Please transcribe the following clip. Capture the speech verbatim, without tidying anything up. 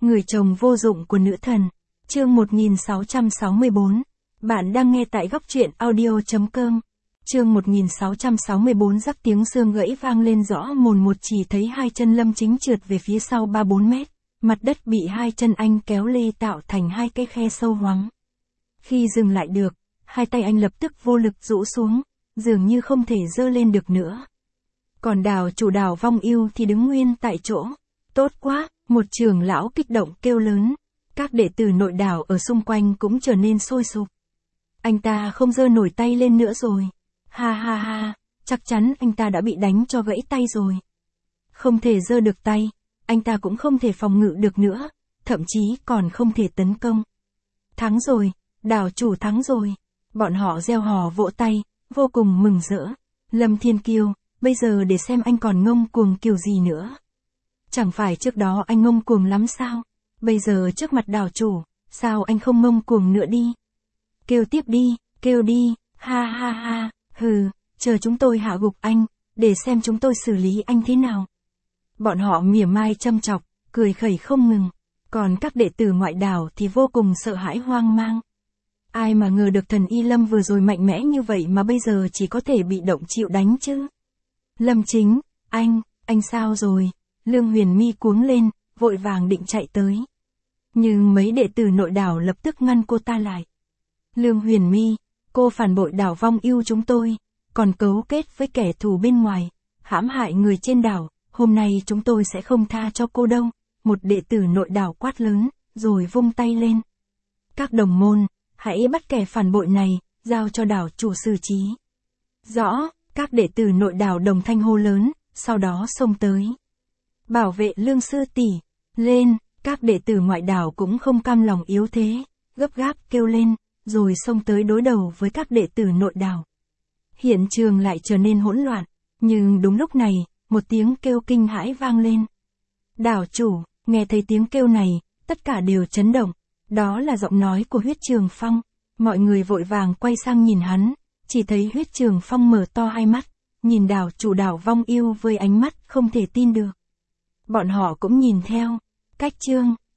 Người chồng vô dụng của nữ thần. Chương một nghìn sáu trăm sáu mươi bốn. Bạn đang nghe tại góc truyện audio chấm com. Chương một nghìn sáu trăm sáu mươi bốn. Rắc tiếng xương gãy vang lên rõ mồn một, chỉ thấy hai chân Lâm Chính trượt về phía sau ba bốn mét. Mặt đất bị hai chân anh kéo lê tạo thành hai cái khe sâu hoắm. Khi dừng lại được, hai tay anh lập tức vô lực rũ xuống, dường như không thể giơ lên được nữa. Còn Đào chủ Đào Vong Ưu thì đứng nguyên tại chỗ. Tốt quá, một trưởng lão kích động kêu lớn. Các đệ tử nội Đào ở xung quanh cũng trở nên sôi sục. Anh ta không giơ nổi tay lên nữa rồi. Ha ha ha, chắc chắn anh ta đã bị đánh cho gãy tay rồi. Không thể giơ được tay, anh ta cũng không thể phòng ngự được nữa, thậm chí còn không thể tấn công. Thắng rồi, Đào chủ thắng rồi. Bọn họ reo hò vỗ tay, vô cùng mừng rỡ. Lâm Thiên Kiêu, bây giờ để xem anh còn ngông cuồng kiểu gì nữa. Chẳng phải trước đó anh ngông cuồng lắm sao? Bây giờ trước mặt Đào chủ, sao anh không ngông cuồng nữa đi? Kêu tiếp đi, kêu đi, ha ha ha, hừ, chờ chúng tôi hạ gục anh, để xem chúng tôi xử lý anh thế nào. Bọn họ mỉa mai châm chọc, cười khẩy không ngừng. Còn các đệ tử ngoại Đào thì vô cùng sợ hãi hoang mang. Ai mà ngờ được thần Y Lâm vừa rồi mạnh mẽ như vậy mà bây giờ chỉ có thể bị động chịu đánh chứ. Lâm Chính, anh, anh sao rồi? Lương Huyền Mi cuống lên, vội vàng định chạy tới. Nhưng mấy đệ tử nội Đào lập tức ngăn cô ta lại. Lương Huyền Mi, cô phản bội Đào Vong Ưu chúng tôi, còn cấu kết với kẻ thù bên ngoài, hãm hại người trên đảo, hôm nay chúng tôi sẽ không tha cho cô đâu. Một đệ tử nội Đào quát lớn, rồi vung tay lên. Các đồng môn, hãy bắt kẻ phản bội này, giao cho đảo chủ xử trí. Rõ, các đệ tử nội Đào đồng thanh hô lớn, sau đó xông tới. Bảo vệ Lương sư tỷ, lên, các đệ tử ngoại Đào cũng không cam lòng yếu thế, gấp gáp kêu lên, rồi xông tới đối đầu với các đệ tử nội Đào. Hiện trường lại trở nên hỗn loạn, nhưng đúng lúc này, một tiếng kêu kinh hãi vang lên. Đảo chủ, nghe thấy tiếng kêu này, tất cả đều chấn động, đó là giọng nói của Huyết Trường Phong. Mọi người vội vàng quay sang nhìn hắn, chỉ thấy Huyết Trường Phong mở to hai mắt, nhìn đảo chủ Đào Vong Ưu với ánh mắt không thể tin được. Bọn họ cũng nhìn theo. Cách chương